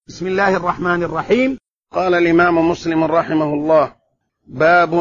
بسم الله الرحمن الرحيم. قال الإمام مسلم رحمه الله: باب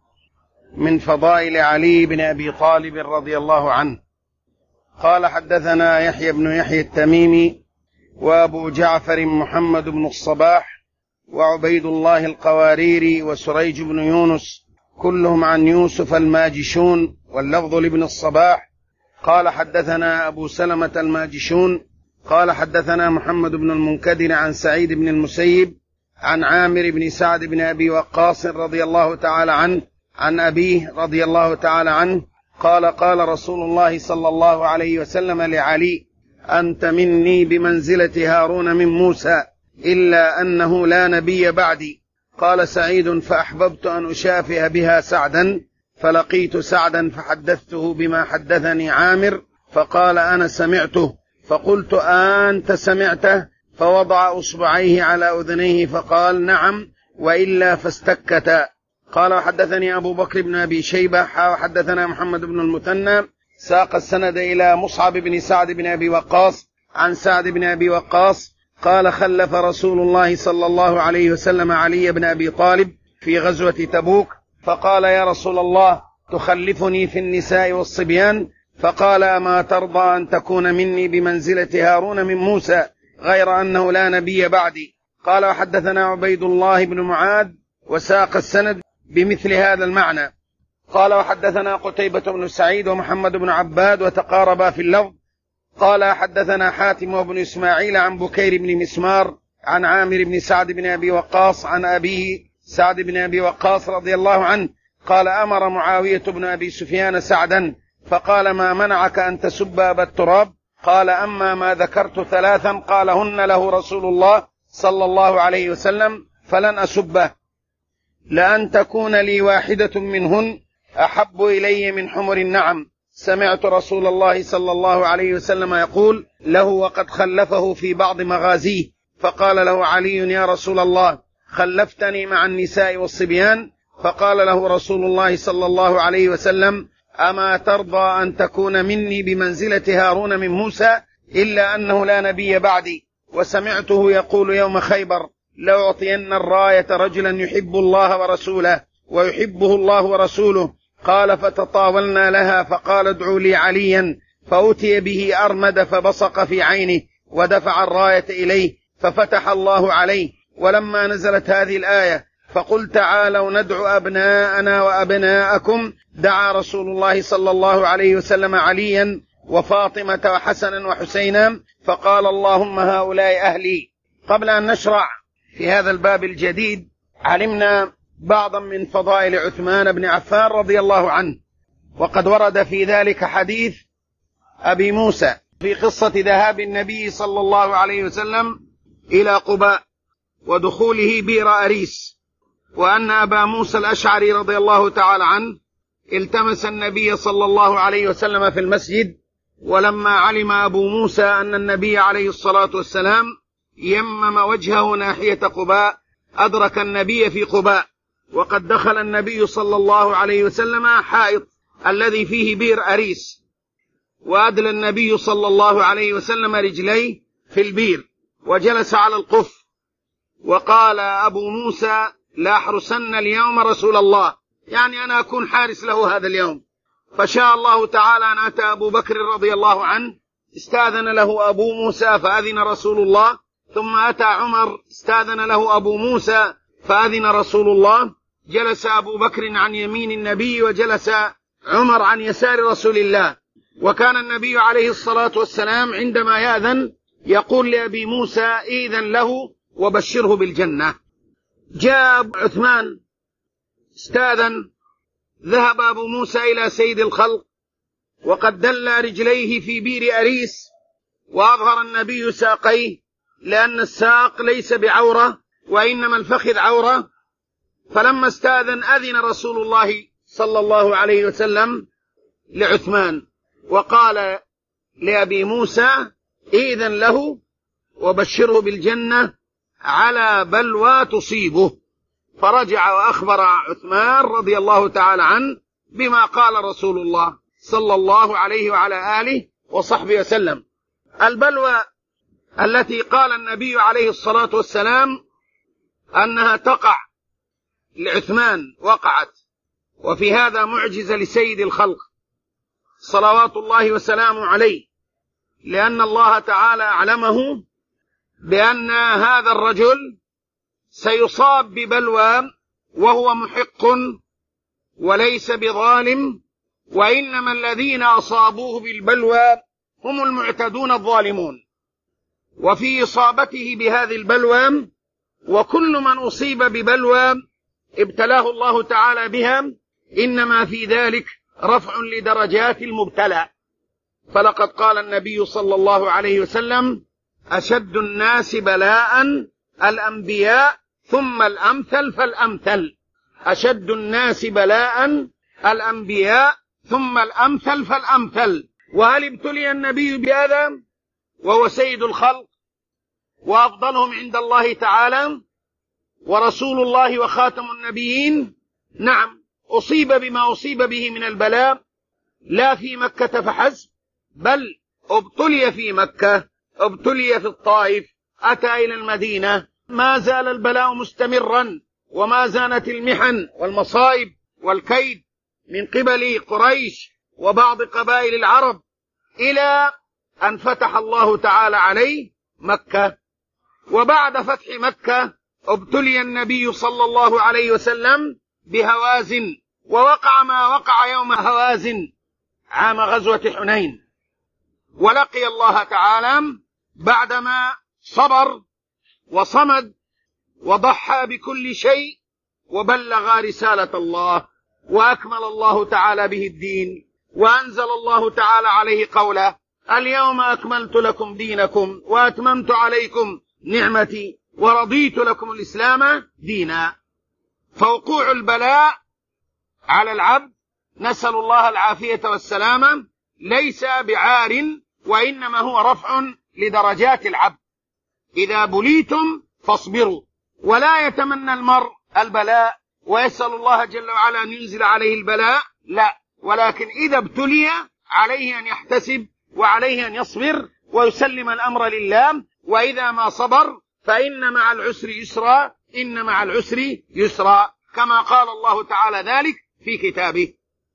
من فضائل علي بن أبي طالب رضي الله عنه. قال: حدثنا يحيى بن يحيى التميمي وأبو جعفر محمد بن الصباح وعبيد الله القواريري وسريج بن يونس كلهم عن يوسف الماجشون، واللفظ لابن الصباح. قال: حدثنا أبو سلمة الماجشون قال: حدثنا محمد بن المنكدر عن سعيد بن المسيب عن عامر بن سعد بن أبي وقاص رضي الله تعالى عنه عن أبيه رضي الله تعالى عنه قال: قال رسول الله صلى الله عليه وسلم لعلي: أنت مني بمنزلة هارون من موسى، إلا أنه لا نبي بعدي. قال سعيد: فأحببت أن أشافه بها سعدا، فلقيت سعدا فحدثته بما حدثني عامر، فقال: أنا سمعته. فقلت: أنت سمعته؟ فوضع أصبعيه على أذنيه فقال: نعم، وإلا فاستكتا. قال: وحدثني أبو بكر بن أبي شيبة وحدثنا محمد بن المثنى ساق السند إلى مصعب بن سعد بن أبي وقاص عن سعد بن أبي وقاص قال: خلف رسول الله صلى الله عليه وسلم علي بن أبي طالب في غزوة تبوك، فقال: يا رسول الله، تخلفني في النساء والصبيان؟ فقال: أما ترضى أن تكون مني بمنزلة هارون من موسى، غير أنه لا نبي بعدي؟ قال: وحدثنا عبيد الله بن معاذ وساق السند بمثل هذا المعنى. قال: وحدثنا قتيبة بن سعيد ومحمد بن عباد وتقاربا في اللفظ. قال: حدثنا حاتم وابن إسماعيل عن بكير بن مسمار عن عامر بن سعد بن أبي وقاص عن أبيه سعد بن أبي وقاص رضي الله عنه قال: أمر معاوية بن أبي سفيان سعدا فقال: ما منعك أن تسب أبا التراب؟ قال: أما ما ذكرت ثلاثا قالهن له رسول الله صلى الله عليه وسلم فلن أسبه، لأن تكون لي واحدة منهن أحب إلي من حمر النعم. سمعت رسول الله صلى الله عليه وسلم يقول له وقد خلفه في بعض مغازيه، فقال له علي: يا رسول الله، خلفتني مع النساء والصبيان؟ فقال له رسول الله صلى الله عليه وسلم: أما ترضى أن تكون مني بمنزلة هارون من موسى، إلا أنه لا نبي بعدي؟ وسمعته يقول يوم خيبر: لأعطين الراية رجلا يحب الله ورسوله ويحبه الله ورسوله. قال: فتطاولنا لها، فقال: ادعوا لي عليا، فأتي به أرمد فبصق في عينه ودفع الراية إليه ففتح الله عليه. ولما نزلت هذه الآية: فقل تعالوا ندعو أبناءنا وأبناءكم، دعا رسول الله صلى الله عليه وسلم عليا وفاطمة وحسنا وحسينا، فقال: اللهم هؤلاء أهلي. قبل أن نشرع في هذا الباب الجديد، علمنا بعضا من فضائل عثمان بن عفان رضي الله عنه، وقد ورد في ذلك حديث أبي موسى في قصة ذهاب النبي صلى الله عليه وسلم إلى قباء ودخوله بئر أريس، وأن أبا موسى الأشعري رضي الله تعالى عنه التمس النبي صلى الله عليه وسلم في المسجد، ولما علم أبو موسى أن النبي عليه الصلاة والسلام يمم وجهه ناحية قباء أدرك النبي في قباء، وقد دخل النبي صلى الله عليه وسلم حائط الذي فيه بئر أريس، وأدلى النبي صلى الله عليه وسلم رجليه في البئر وجلس على القف، وقال أبو موسى: لا أحرسن اليوم رسول الله، يعني أنا أكون حارس له هذا اليوم. فشاء الله تعالى أن أتى أبو بكر رضي الله عنه، استاذن له أبو موسى فأذن رسول الله، ثم أتى عمر استاذن له أبو موسى فأذن رسول الله. جلس أبو بكر عن يمين النبي وجلس عمر عن يسار رسول الله، وكان النبي عليه الصلاة والسلام عندما يأذن يقول لأبي موسى: إذن له وبشره بالجنة. جاء عثمان استاذن، ذهب أبو موسى إلى سيد الخلق وقد دل رجليه في بئر أريس، وأظهر النبي ساقيه، لأن الساق ليس بعورة وإنما الفخذ عورة. فلما استاذن أذن رسول الله صلى الله عليه وسلم لعثمان وقال لأبي موسى: إذن له وبشره بالجنة على بلوى تصيبه. فرجع وأخبر عثمان رضي الله تعالى عنه بما قال رسول الله صلى الله عليه وعلى آله وصحبه وسلم. البلوى التي قال النبي عليه الصلاة والسلام أنها تقع لعثمان وقعت، وفي هذا معجزة لسيد الخلق صلوات الله وسلامه عليه، لأن الله تعالى أعلمه بأن هذا الرجل سيصاب ببلوى وهو محق وليس بظالم، وإنما الذين أصابوه بالبلوى هم المعتدون الظالمون. وفي إصابته بهذه البلوى، وكل من أصيب ببلوى ابتلاه الله تعالى بها إنما في ذلك رفع لدرجات المبتلى. فلقد قال النبي صلى الله عليه وسلم: أشد الناس بلاء الأنبياء ثم الأمثل فالأمثل. أشد الناس بلاء الأنبياء ثم الأمثل فالأمثل. وهل ابتلي النبي بهذا وهو سيد الخلق وأفضلهم عند الله تعالى ورسول الله وخاتم النبيين؟ نعم، أصيب بما أصيب به من البلاء، لا في مكة فحسب، بل ابتلي في مكة، ابتلي في الطائف، أتى إلى المدينة، ما زال البلاء مستمرا، وما زالت المحن والمصائب والكيد من قبل قريش وبعض قبائل العرب، إلى أن فتح الله تعالى عليه مكة. وبعد فتح مكة ابتلي النبي صلى الله عليه وسلم بهوازن، ووقع ما وقع يوم هوازن عام غزوة حنين، ولقي الله تعالى بعدما صبر وصمد وضحى بكل شيء وبلغ رسالة الله، وأكمل الله تعالى به الدين، وأنزل الله تعالى عليه قوله: اليوم أكملت لكم دينكم وأتممت عليكم نعمتي ورضيت لكم الإسلام دينا. فوقوع البلاء على العبد، نسأل الله العافية والسلامة، ليس بعار، وإنما هو رفع لدرجات العبد. إذا بليتم فاصبروا، ولا يتمنى المرء البلاء ويسأل الله جل وعلا أن ينزل عليه البلاء، لا، ولكن إذا ابتلي عليه أن يحتسب وعليه أن يصبر ويسلم الأمر لله. وإذا ما صبر فإن مع العسر يسرا، إن مع العسر يسرا، كما قال الله تعالى ذلك في كتابه.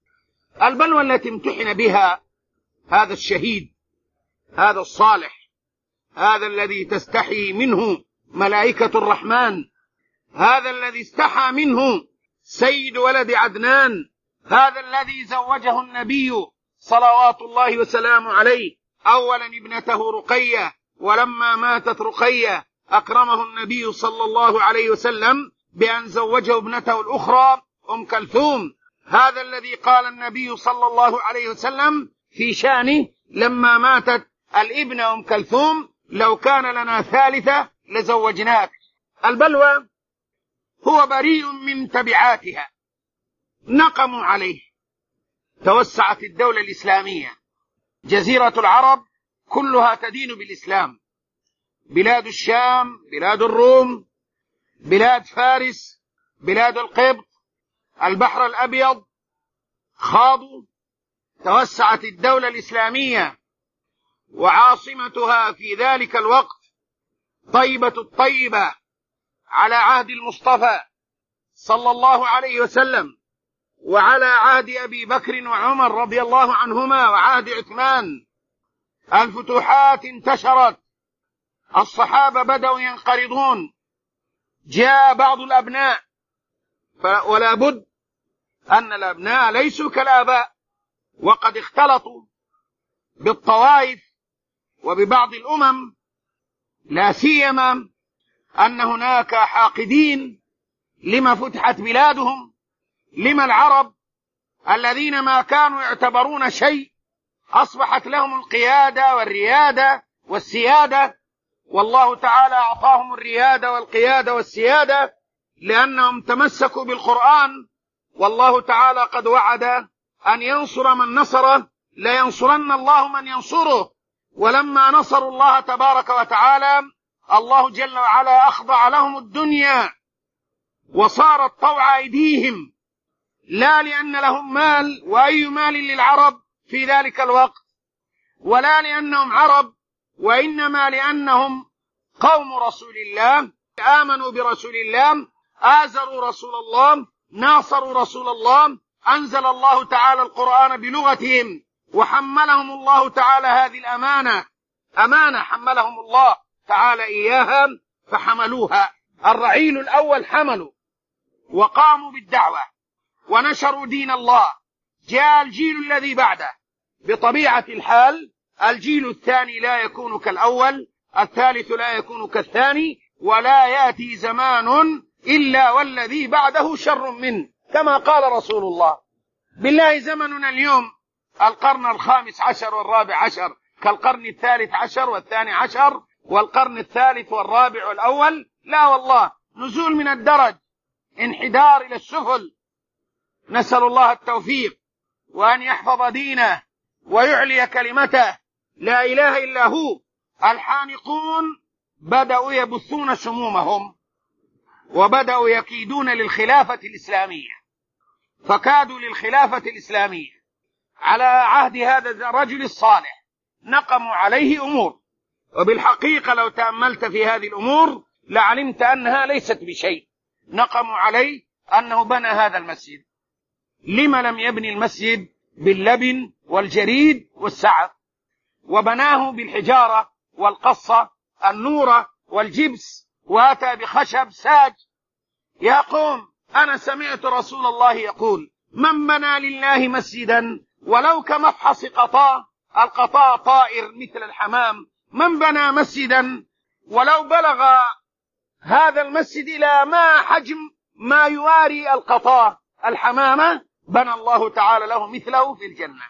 البلوى التي امتحن بها هذا الشهيد، هذا الصالح، هذا الذي تستحي منه ملائكة الرحمن، هذا الذي استحى منه سيد ولد عدنان، هذا الذي زوجه النبي صلوات الله وسلامه عليه أولا ابنته رقية، ولما ماتت رقية أكرمه النبي صلى الله عليه وسلم بأن زوجه ابنته الأخرى أم كلثوم. هذا الذي قال النبي صلى الله عليه وسلم في شأنه لما ماتت الابنة أم كلثوم: لو كان لنا ثالثة لزوجناك. البلوى هو بريء من تبعاتها، نقموا عليه. توسعت الدولة الإسلامية، جزيرة العرب كلها تدين بالإسلام، بلاد الشام، بلاد الروم، بلاد فارس، بلاد القبط، البحر الأبيض، خاضوا. توسعت الدولة الإسلامية، وعاصمتها في ذلك الوقت طيبة الطيبة على عهد المصطفى صلى الله عليه وسلم، وعلى عهد أبي بكر وعمر رضي الله عنهما، وعهد عثمان. الفتوحات انتشرت، الصحابة بدأوا ينقرضون، جاء بعض الأبناء، ولا بد أن الأبناء ليسوا كالآباء، وقد اختلطوا بالطوائف وببعض الأمم، لا سيما أن هناك حاقدين لما فتحت بلادهم، لما العرب الذين ما كانوا يعتبرون شيء أصبحت لهم القيادة والريادة والسيادة، والله تعالى أعطاهم الريادة والقيادة والسيادة لأنهم تمسكوا بالقرآن. والله تعالى قد وعد أن ينصر من نصره، لينصرن الله من ينصره. ولما نصروا الله تبارك وتعالى، الله جل وعلا أخضع لهم الدنيا وصارت طوع أيديهم، لا لأن لهم مال، وأي مال للعرب في ذلك الوقت، ولا لأنهم عرب وإنما لأنهم قوم رسول الله، آمنوا برسول الله، آزروا رسول الله، ناصروا رسول الله، أنزل الله تعالى القرآن بلغتهم، وحملهم الله تعالى هذه أمانة حملهم الله تعالى إياها فحملوها. الرعيل الأول حملوا وقاموا بالدعوة ونشروا دين الله. جاء الجيل الذي بعده، بطبيعة الحال الجيل الثاني لا يكون كالأول، الثالث لا يكون كالثاني، ولا يأتي زمان إلا والذي بعده شر منه، كما قال رسول الله. بالله زمننا اليوم القرن الخامس عشر والرابع عشر كالقرن الثالث عشر والثاني عشر والقرن الثالث والرابع والأول؟ لا والله، نزول من الدرج، انحدار إلى السفل. نسأل الله التوفيق وأن يحفظ دينه ويعلي كلمته، لا إله إلا هو. الحانقون بدأوا يبثون سمومهم وبدأوا يكيدون للخلافة الإسلامية، فكادوا للخلافة الإسلامية على عهد هذا الرجل الصالح، نقموا عليه أمور، وبالحقيقة لو تأملت في هذه الأمور لعلمت أنها ليست بشيء. نقموا عليه أنه بنى هذا المسجد، لما لم يبني المسجد باللبن والجريد والسعف، وبناه بالحجارة والقصة النورة والجبس، واتى بخشب ساج؟ يا قوم، أنا سمعت رسول الله يقول: من بنى لله مسجدا ولو كمفحص قطاء، القطاء طائر مثل الحمام، من بنى مسجدا ولو بلغ هذا المسجد إلى ما حجم ما يواري القطاء الحمامة، بنى الله تعالى له مثله في الجنة.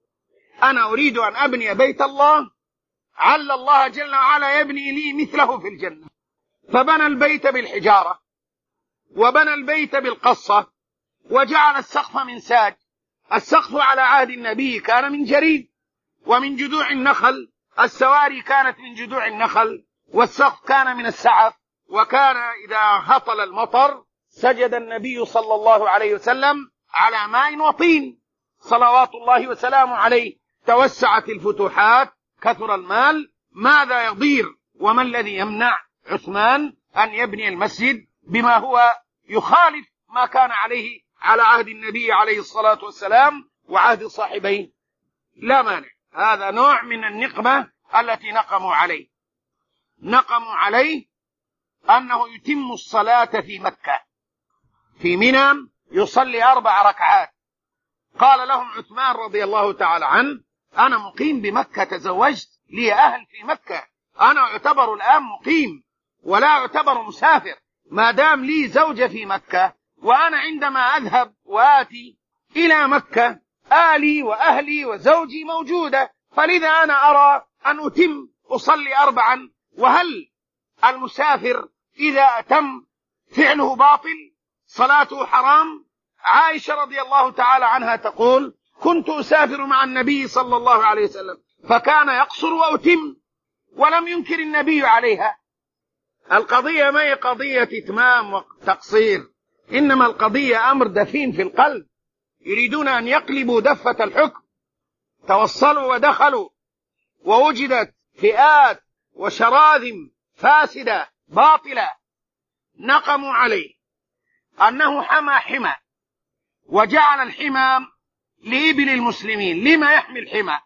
أنا أريد أن أبني بيت الله، عل الله جل وعلا يبني لي مثله في الجنة. فبنى البيت بالحجارة، وبنى البيت بالقصة، وجعل السقف من ساج. السقف على عهد النبي كان من جريد ومن جذوع النخل، السواري كانت من جذوع النخل، والسقف كان من السعف. وكان إذا هطل المطر سجد النبي صلى الله عليه وسلم على ماء وطين صلوات الله وسلامه عليه. توسعت الفتوحات، كثر المال، ماذا يضير وما الذي يمنع عثمان أن يبني المسجد بما هو يخالف ما كان عليه على عهد النبي عليه الصلاة والسلام وعهد صاحبيه؟ لا مانع. هذا نوع من النقمة التي نقموا عليه. نقموا عليه أنه يتم الصلاة في مكة، في منى يصلي 4 ركعات. قال لهم عثمان رضي الله تعالى عنه: أنا مقيم بمكة، تزوجت، لي أهل في مكة، أنا أعتبر الآن مقيم ولا أعتبر مسافر، ما دام لي زوجة في مكة، وأنا عندما أذهب وآتي إلى مكة آلي وأهلي وزوجي موجودة، فلذا أنا أرى أن أتم أصلي 4. وهل المسافر إذا أتم فعله باطل؟ صلاته حرام؟ عائشة رضي الله تعالى عنها تقول: كنت أسافر مع النبي صلى الله عليه وسلم فكان يقصر وأتم، ولم ينكر النبي عليها. القضية ما هي قضية إتمام وتقصير، إنما القضية أمر دفين في القلب، يريدون أن يقلبوا دفة الحكم. توصلوا ودخلوا، ووجدت فئات وشراذم فاسدة باطلة. نقموا عليه أنه حمى وجعل الحمى لإبل المسلمين. لما يحمي الحمى؟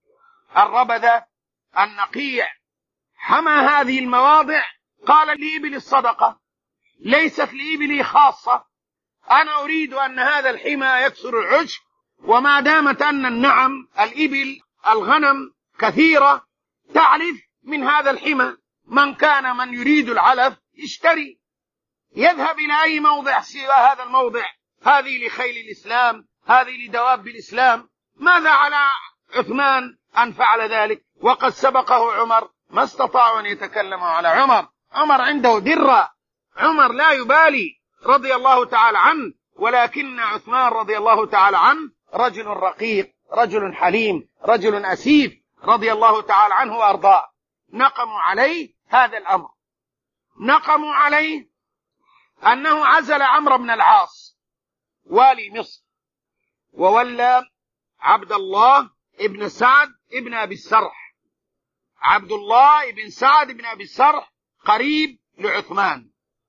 الربذة، النقيع، حمى هذه المواضع. قال: لإبل الصدقة، ليست لإبلي خاصة. أنا أريد أن هذا الحمى يكثر العشب، وما دامت أن النعم، الإبل، الغنم كثيرة، تعلف من هذا الحمى. من يريد العلف يشتري، يذهب إلى أي موضع سوى هذا الموضع. هذه لخيل الإسلام، هذه لدواب الإسلام. ماذا على عثمان أن فعل ذلك؟ وقد سبقه عمر، ما استطاعوا أن يتكلموا على عمر. عمر عنده درة، عمر لا يبالي رضي الله تعالى عنه. ولكن عثمان رضي الله تعالى عنه رجل رقيق، رجل حليم، رجل أسيف رضي الله تعالى عنه وأرضاه. نقموا عليه هذا الأمر. نقموا عليه أنه عزل عمرو بن العاص والي مصر، وولى عبد الله ابن سعد ابن أبي السرح عبد الله بن سعد بن أبي السرح قريب لعثمان،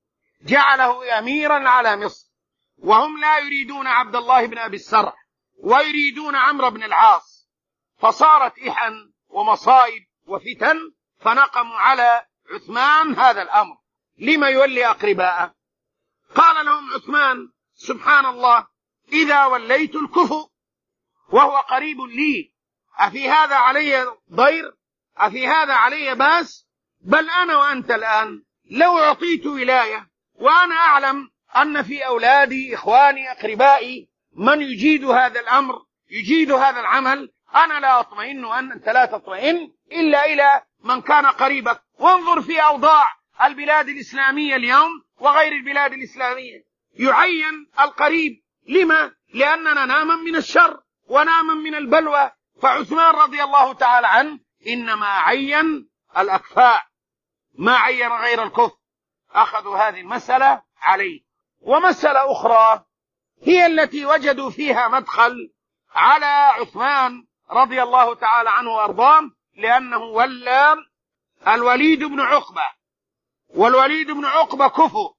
جعله أميرا على مصر، وهم لا يريدون عبد الله بن أبي السرح ويريدون عمرو بن العاص، فصارت إحن ومصائب وفتن، فنقموا على عثمان هذا الأمر لما يولي أقرباءه. قال لهم عثمان: سبحان الله، إذا وليت الكفء وهو قريب لي، أفي هذا علي ضير؟ أفي هذا علي باس؟ بل أنا وأنت الآن لو أعطيت ولاية وأنا أعلم أن في أولادي إخواني أقربائي من يجيد هذا الأمر يجيد هذا العمل، أنا لا أطمئن وأن أنت لا تطمئن إلا إلى من كان قريبك. وانظر في أوضاع البلاد الإسلامية اليوم وغير البلاد الإسلامية، يعين القريب. لما؟ لأننا نامن من الشر ونامن من البلوى. فعثمان رضي الله تعالى عنه إنما عين الأكفاء، ما عين غير الكفء، أخذوا هذه المسألة عليه. ومسألة أخرى هي التي وجدوا فيها مدخل على عثمان رضي الله تعالى عنه وأرضاه، لأنه ولى الوليد بن عقبة، والوليد بن عقبة كفء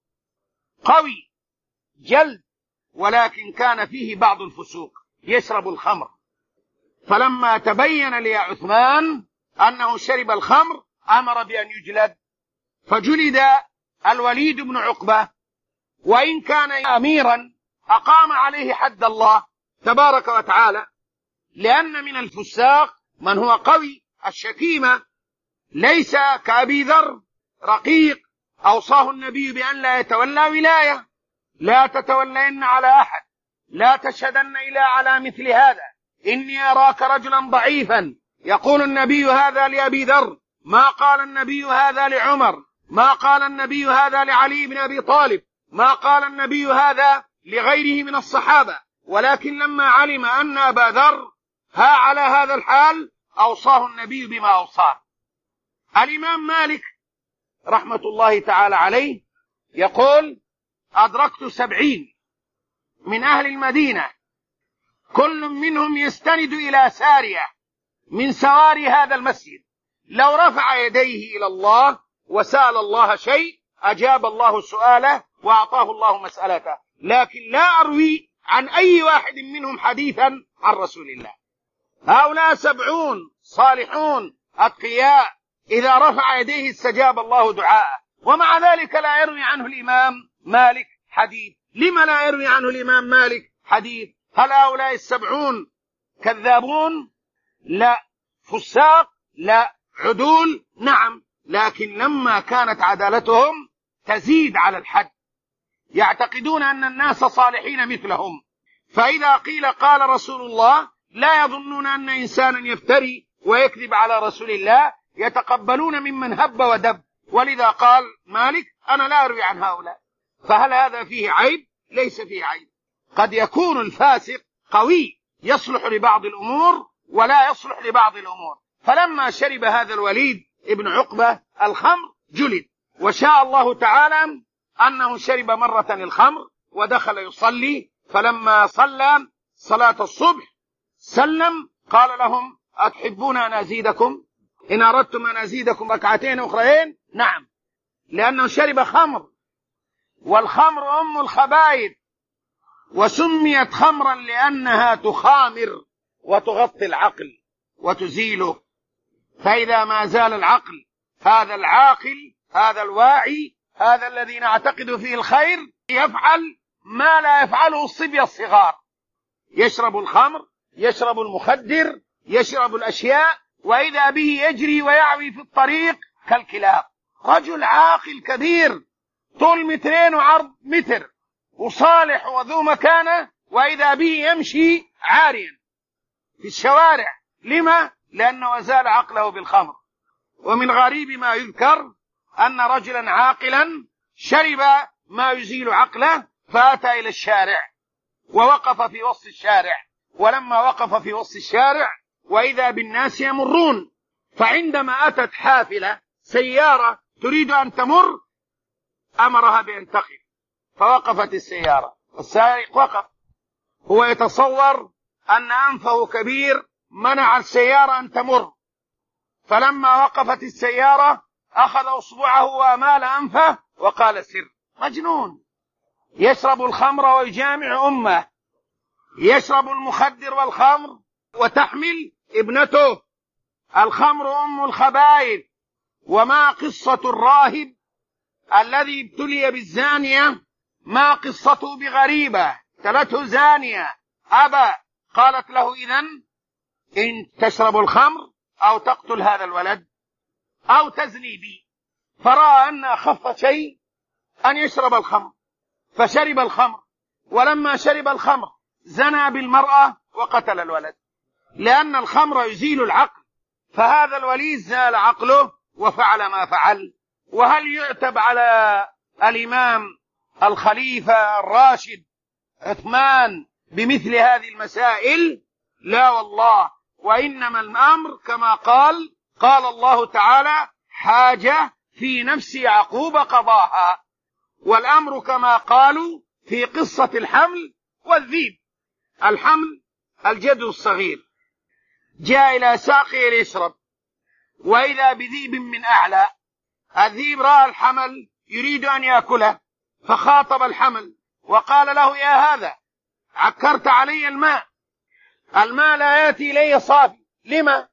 قوي جلد، ولكن كان فيه بعض الفسوق، يشرب الخمر. فلما تبين لعثمان أنه شرب الخمر أمر بأن يجلد، فجلد الوليد بن عقبة، وإن كان أميرا أقام عليه حد الله تبارك وتعالى، لأن من الفساق من هو قوي الشكيمة، ليس كأبي ذر رقيق أوصاه النبي بأن لا يتولى ولاية، لا تتولين على أحد، لا تشهدن إلى على مثل هذا، إني أراك رجلا ضعيفا. يقول النبي هذا لأبي ذر، ما قال النبي هذا لعمر، ما قال النبي هذا لعلي بن أبي طالب، ما قال النبي هذا لغيره من الصحابة، ولكن لما علم أن أبا ذر على هذا الحال أوصاه النبي بما أوصاه. الإمام مالك رحمة الله تعالى عليه يقول: أدركت 70 من أهل المدينة كل منهم يستند إلى سارية من سواري هذا المسجد، لو رفع يديه إلى الله وسأل الله شيء أجاب الله سؤاله وأعطاه الله مسألته، لكن لا أروي عن أي واحد منهم حديثا عن رسول الله. هؤلاء 70 صالحون أتقياء، إذا رفع يديه استجاب الله دعاءه، ومع ذلك لا يروي عنه الإمام مالك حديث. لما لا يروي عنه الإمام مالك حديث؟ هل هؤلاء 70 كذابون؟ لا. فساق؟ لا. عدول؟ نعم، لكن لما كانت عدالتهم تزيد على الحد، يعتقدون أن الناس صالحين مثلهم، فإذا قيل قال رسول الله لا يظنون أن إنسانا يفتري ويكذب على رسول الله، يتقبلون ممن هب ودب. ولذا قال مالك: أنا لا أروي عن هؤلاء. فهل هذا فيه عيب؟ ليس فيه عيب. قد يكون الفاسق قوي يصلح لبعض الأمور ولا يصلح لبعض الأمور. فلما شرب هذا الوليد ابن عقبة الخمر جلد، وشاء الله تعالى أنه شرب مرة الخمر ودخل يصلي، فلما صلى صلاة الصبح سلم قال لهم: أتحبون أن أزيدكم؟ إن أردتم أن أزيدكم ركعتين أخرين؟ نعم، لأنه شرب خمر، والخمر أم الخبائث، وسميت خمرا لأنها تخامر وتغطي العقل وتزيله. فإذا ما زال العقل، هذا العاقل، هذا الواعي، هذا الذي نعتقد فيه الخير، يفعل ما لا يفعله الصبية الصغار، يشرب الخمر، يشرب المخدر، يشرب الأشياء، وإذا به يجري ويعوي في الطريق كالكلاب. رجل عاقل كبير، طول 2 وعرض متر، وصالح وذو مكانة، وإذا به يمشي عاريا في الشوارع. لما؟ لأنه أزال عقله بالخمر. ومن غريب ما يذكر أن رجلا عاقلا شرب ما يزيل عقله، فأتى إلى الشارع ووقف في وسط الشارع، ولما وقف في وسط الشارع وإذا بالناس يمرون، فعندما أتت حافلة سيارة تريد أن تمر أمرها بأن تقف، فوقفت السيارة، السائق وقف، هو يتصور أن أنفه كبير منع السيارة أن تمر، فلما وقفت السيارة أخذ أصبعه وأمال أنفه وقال سر. مجنون، يشرب الخمر ويجامع أمه، يشرب المخدر والخمر وتحمل ابنته. الخمر أم الخبائث. وما قصة الراهب الذي ابتلي بالزانية ما قصته بغريبة؟ تلته زانية أبى، قالت له إذن إن تشرب الخمر أو تقتل هذا الولد أو تزني بي. فرأى أن أخف شيء أن يشرب الخمر، فشرب الخمر، ولما شرب الخمر زنى بالمرأة وقتل الولد، لأن الخمر يزيل العقل. فهذا الولي زال عقله وفعل ما فعل. وهل يعتب على الإمام الخليفة الراشد عثمان بمثل هذه المسائل؟ لا والله. وإنما الأمر كما قال الله تعالى: حاجة في نفس يعقوب قضاها. والأمر كما قالوا في قصة الحمل والذيب. الحمل الجد الصغير جاء إلى ساقه ليشرب، وإذا بذيب من أعلى. الذيب رأى الحمل يريد أن يأكله، فخاطب الحمل وقال له: يا هذا، عكرت علي الماء لا يأتي إلي صافي، لما؟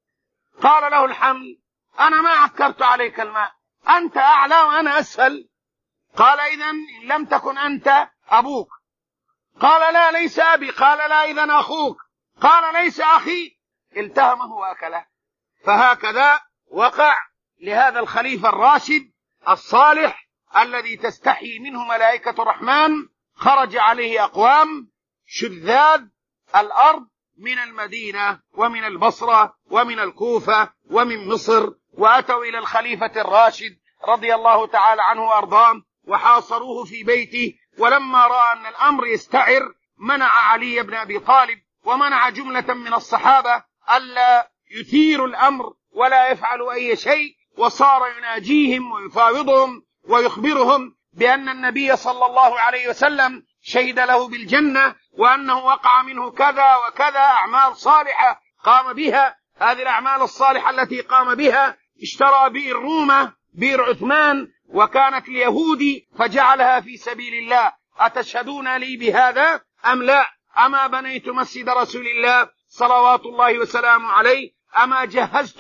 قال له الحمل: أنا ما عكرت عليك الماء، أنت أعلى وأنا أسفل. قال: إذن إن لم تكن أنت أبوك. قال: لا، ليس أبي. قال: لا، إذن أخوك. قال: ليس أخي. التهمه وأكله. فهكذا وقع لهذا الخليفة الراشد الصالح الذي تستحي منه ملائكة الرحمن. خرج عليه أقوام شذاذ الأرض من المدينة ومن البصرة ومن الكوفة ومن مصر، وأتوا إلى الخليفة الراشد رضي الله تعالى عنه وأرضاه وحاصروه في بيته. ولما رأى أن الأمر يستعر منع علي بن أبي طالب ومنع جملة من الصحابة ألا يثيروا الأمر ولا يفعلوا أي شيء، وصار يناجيهم ويفاوضهم ويخبرهم بأن النبي صلى الله عليه وسلم شهد له بالجنة، وأنه وقع منه كذا وكذا أعمال صالحة قام بها. هذه الأعمال الصالحة التي قام بها: اشترى بئر رومة، بئر عثمان، وكانت اليهودي فجعلها في سبيل الله. أتشهدون لي بهذا أم لا؟ أما بنيت مسجد رسول الله صلوات الله وسلامه عليه؟ أما جهزت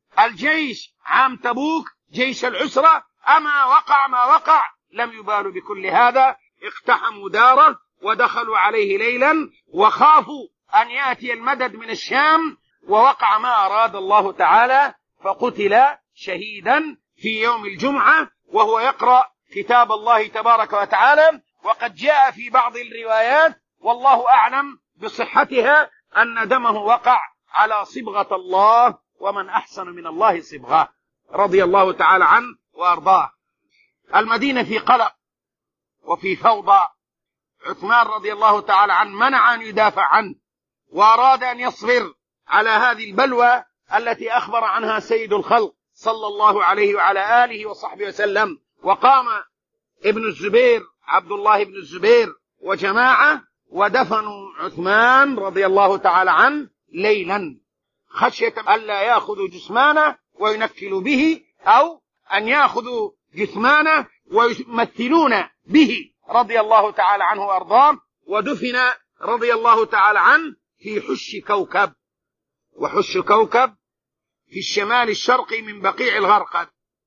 الجيش عام تبوك جيش العسرة؟ أما وقع ما وقع؟ لم يبالوا بكل هذا. اقتحموا داره ودخلوا عليه ليلا وخافوا أن يأتي المدد من الشام، ووقع ما أراد الله تعالى، فقتل شهيدا في يوم الجمعة وهو يقرأ كتاب الله تبارك وتعالى. وقد جاء في بعض الروايات والله أعلم بصحتها أن دمه وقع على صبغة الله، ومن أحسن من الله صبغة، رضي الله تعالى عنه وأرضاه. المدينة في قلق وفي فوضى. عثمان رضي الله تعالى عنه منع أن يدافع عنه، وأراد أن يصبر على هذه البلوى التي أخبر عنها سيد الخلق صلى الله عليه وعلى آله وصحبه وسلم. وقام ابن الزبير عبد الله بن الزبير وجماعة ودفنوا عثمان رضي الله تعالى عنه ليلا، خشية ألا يأخذوا جثمانه وينكلوا به، أو أن يأخذوا جثمانه ويمثلون به رضي الله تعالى عنه وأرضاه. ودفن رضي الله تعالى عنه في حش كوكب، وحش كوكب في الشمال الشرقي من بقيع الغرقد.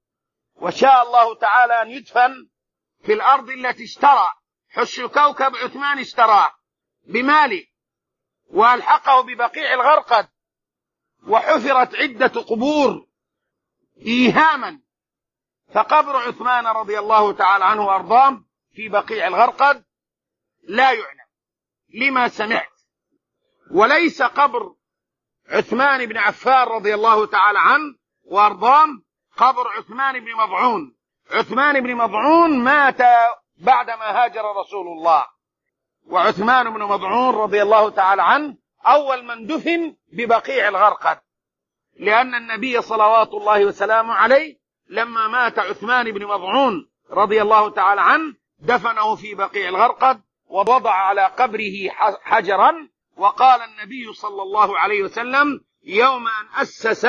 وشاء الله تعالى أن يدفن في الأرض التي اشترى حش كوكب. عثمان اشتراه بماله وألحقه ببقيع الغرقد، وحفرت عدة قبور إيهاما، فقبر عثمان رضي الله تعالى عنه وأرضاه في بقيع الغرقد لا يعلم لما سمعت. وليس قبر عثمان بن عفان رضي الله تعالى عنه وأرضاه قبر عثمان بن مضعون. عثمان بن مضعون مات بعدما هاجر رسول الله، وعثمان بن مضعون رضي الله تعالى عنه أول من دفن ببقيع الغرقد، لأن النبي صلوات الله وسلامه عليه لما مات عثمان بن مضعون رضي الله تعالى عنه دفنه في بقيع الغرقد، ووضع على قبره حجرا، وقال النبي صلى الله عليه وسلم: يوم أن أسس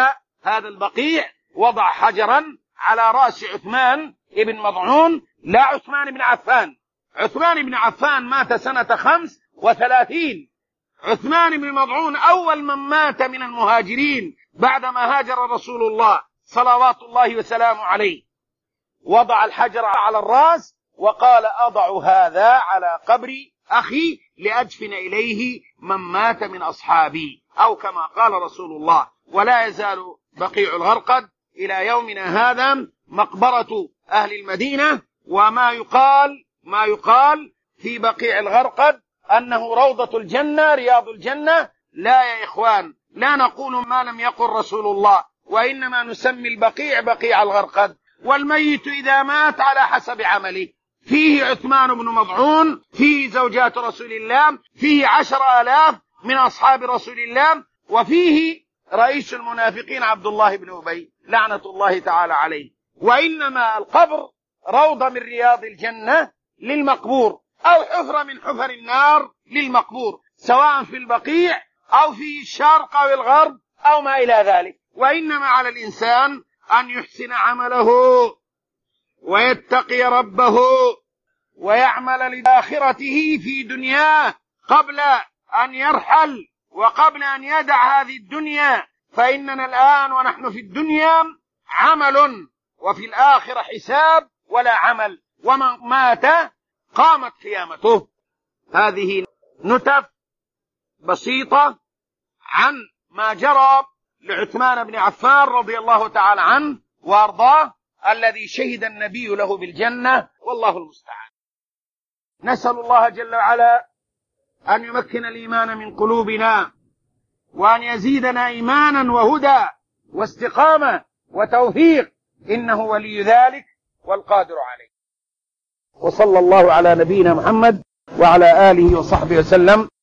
هذا البقيع وضع حجرا على رأس عثمان بن مضعون، لا عثمان بن عفان. عثمان بن عفان مات سنة 35. عثمان بن مضعون أول من مات من المهاجرين بعدما هاجر رسول الله صلوات الله وسلامه عليه. وضع الحجر على الرأس وقال: أضع هذا على قبر أخي لأدفن إليه من مات من أصحابي، أو كما قال رسول الله. ولا يزال بقيع الغرقد إلى يومنا هذا مقبرة أهل المدينة. وما يقال في بقيع الغرقد أنه روضة الجنة رياض الجنة. لا يا إخوان، لا نقول ما لم يقل رسول الله، وإنما نسمي البقيع بقيع الغرقد. والميت إذا مات على حسب عمله، فيه عثمان بن مضعون، فيه زوجات رسول الله، فيه 10,000 من أصحاب رسول الله، وفيه رئيس المنافقين عبد الله بن أبي لعنة الله تعالى عليه. وإنما القبر روضة من رياض الجنة للمقبور، أو حفرة من حفر النار للمقبور، سواء في البقيع أو في الشرق أو الغرب أو ما إلى ذلك. وإنما على الإنسان أن يحسن عمله ويتقي ربه ويعمل لآخرته في دنياه قبل أن يرحل وقبل أن يدع هذه الدنيا. فإننا الآن ونحن في الدنيا عمل، وفي الآخرة حساب ولا عمل، ومن مات قامت قيامته. هذه نتف بسيطة عن ما جرى لعثمان بن عفان رضي الله تعالى عنه وأرضاه، الذي شهد النبي له بالجنة، والله المستعان. نسأل الله جل وعلا أن يمكن الإيمان من قلوبنا، وأن يزيدنا إيمانا وهدى واستقامة وتوفيق، إنه ولي ذلك والقادر عليه. وصلى الله على نبينا محمد وعلى آله وصحبه وسلم.